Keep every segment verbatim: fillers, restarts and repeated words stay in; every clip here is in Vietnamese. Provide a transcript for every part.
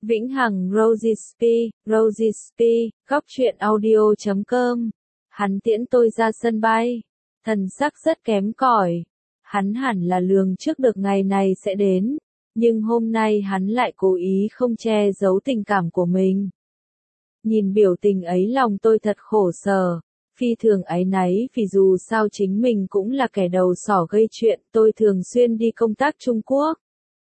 Vĩnh Hằng Rosesby, Rosesby, góc truyện audio chấm com. Hắn tiễn tôi ra sân bay. Thần sắc rất kém cỏi. Hắn hẳn là lường trước được ngày này sẽ đến. Nhưng hôm nay hắn lại cố ý không che giấu tình cảm của mình. Nhìn biểu tình ấy lòng tôi thật khổ sở. Phi thường áy náy vì dù sao chính mình cũng là kẻ đầu sỏ gây chuyện. Tôi thường xuyên đi công tác Trung Quốc.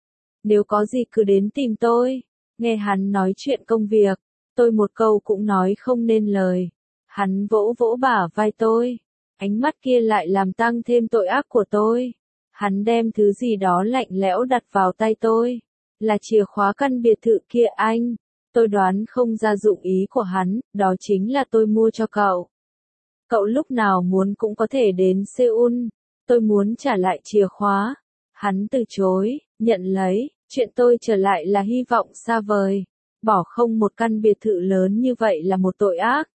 Nếu có gì cứ đến tìm tôi. Nghe hắn nói chuyện công việc, tôi một câu cũng nói không nên lời. Hắn vỗ vỗ bả vai tôi, ánh mắt kia lại làm tăng thêm tội ác của tôi. Hắn đem thứ gì đó lạnh lẽo đặt vào tay tôi, là chìa khóa căn biệt thự kia anh. Tôi đoán không ra dụng ý của hắn, đó chính là tôi mua cho cậu. Cậu lúc nào muốn cũng có thể đến Seoul, tôi muốn trả lại chìa khóa. Hắn từ chối, nhận lấy. Chuyện tôi trở lại là hy vọng xa vời. Bỏ không một căn biệt thự lớn như vậy là một tội ác.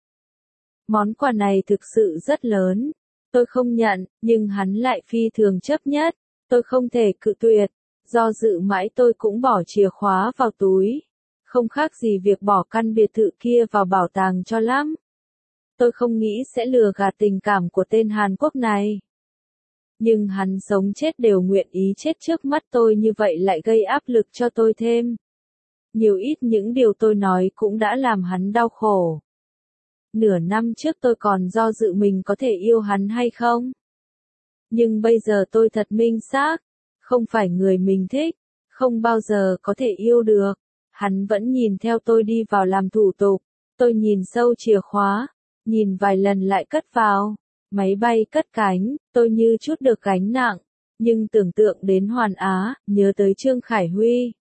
Món quà này thực sự rất lớn. Tôi không nhận, nhưng hắn lại phi thường chấp nhất. Tôi không thể cự tuyệt. Do dự mãi tôi cũng bỏ chìa khóa vào túi. Không khác gì việc bỏ căn biệt thự kia vào bảo tàng cho lắm. Tôi không nghĩ sẽ lừa gạt tình cảm của tên Hàn Quốc này. Nhưng hắn sống chết đều nguyện ý chết trước mắt tôi như vậy lại gây áp lực cho tôi thêm. Nhiều ít những điều tôi nói cũng đã làm hắn đau khổ. Nửa năm trước tôi còn do dự mình có thể yêu hắn hay không. Nhưng bây giờ tôi thật minh xác, không phải người mình thích, không bao giờ có thể yêu được. Hắn vẫn nhìn theo tôi đi vào làm thủ tục, tôi nhìn sâu chìa khóa, nhìn vài lần lại cất vào. Máy bay cất cánh, tôi như chút được gánh nặng, nhưng tưởng tượng đến Hoàn Á, nhớ tới Trương Khải Huy.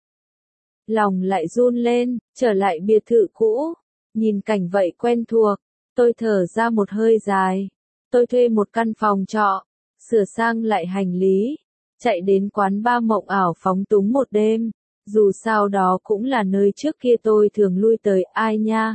Lòng lại run lên, trở lại biệt thự cũ, nhìn cảnh vậy quen thuộc, tôi thở ra một hơi dài. Tôi thuê một căn phòng trọ, sửa sang lại hành lý, chạy đến quán bar mộng ảo phóng túng một đêm, dù sao đó cũng là nơi trước kia tôi thường lui tới. Ai nha?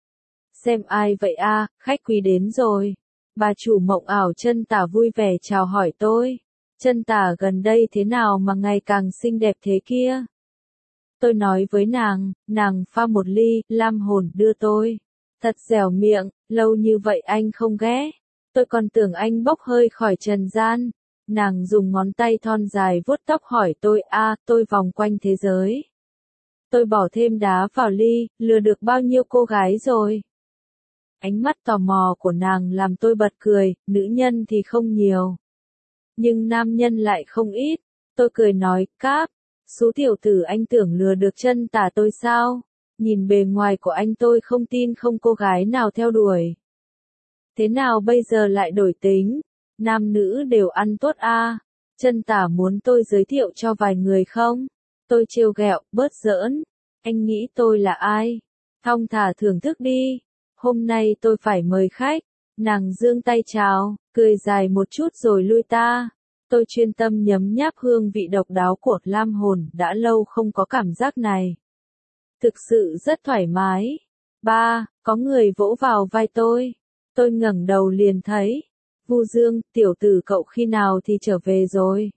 Xem ai vậy a, khách quý đến rồi. Bà chủ mộng ảo Chân Tả vui vẻ chào hỏi tôi. Chân Tả gần đây thế nào mà ngày càng xinh đẹp thế kia? Tôi nói với nàng, nàng pha một ly, lam hồn đưa tôi. Thật dẻo miệng, lâu như vậy anh không ghé. Tôi còn tưởng anh bốc hơi khỏi trần gian. Nàng dùng ngón tay thon dài vuốt tóc hỏi tôi, a, tôi vòng quanh thế giới. Tôi bỏ thêm đá vào ly, lừa được bao nhiêu cô gái rồi? Ánh mắt tò mò của nàng làm tôi bật cười, nữ nhân thì không nhiều. Nhưng nam nhân lại không ít. Tôi cười nói, cáp, số tiểu tử anh tưởng lừa được Chân Tả tôi sao? Nhìn bề ngoài của anh tôi không tin không cô gái nào theo đuổi. Thế nào bây giờ lại đổi tính? Nam nữ đều ăn tốt a. À? Chân Tả muốn tôi giới thiệu cho vài người không? Tôi trêu ghẹo, bớt giỡn. Anh nghĩ tôi là ai? Thong thả thưởng thức đi. Hôm nay tôi phải mời khách. Nàng giương tay chào, cười dài một chút rồi lui ta. Tôi chuyên tâm nhấm nháp hương vị độc đáo của lam hồn, đã lâu không có cảm giác này. Thực sự rất thoải mái. Ba, có người vỗ vào vai tôi. Tôi ngẩng đầu liền thấy. Vu Dương, tiểu tử cậu khi nào thì trở về rồi?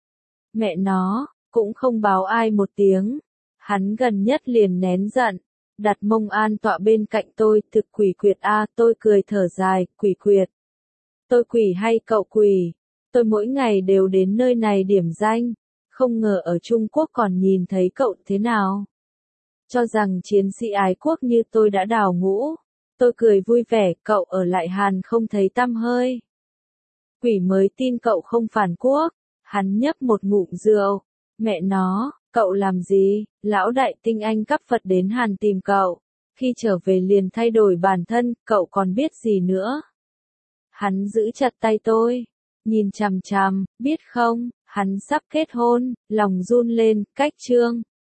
Mẹ nó, cũng không báo ai một tiếng. Hắn gần nhất liền nén giận. Đặt mông an tọa bên cạnh tôi, thực quỷ quyệt a. À, tôi cười thở dài, quỷ quyệt. Tôi quỷ hay cậu quỷ? Tôi mỗi ngày đều đến nơi này điểm danh, không ngờ ở Trung Quốc còn nhìn thấy cậu thế nào. Cho rằng chiến sĩ ái quốc như tôi đã đào ngũ. Tôi cười vui vẻ, cậu ở lại Hàn không thấy tăm hơi. Quỷ mới tin cậu không phản quốc. Hắn nhấp một ngụm rượu. Mẹ nó, cậu làm gì? Lão đại tinh anh cấp Phật đến Hàn tìm cậu. Khi trở về liền thay đổi bản thân, cậu còn biết gì nữa? Hắn giữ chặt tay tôi. Nhìn chằm chằm, biết không, hắn sắp kết hôn, lòng run lên, cách trương.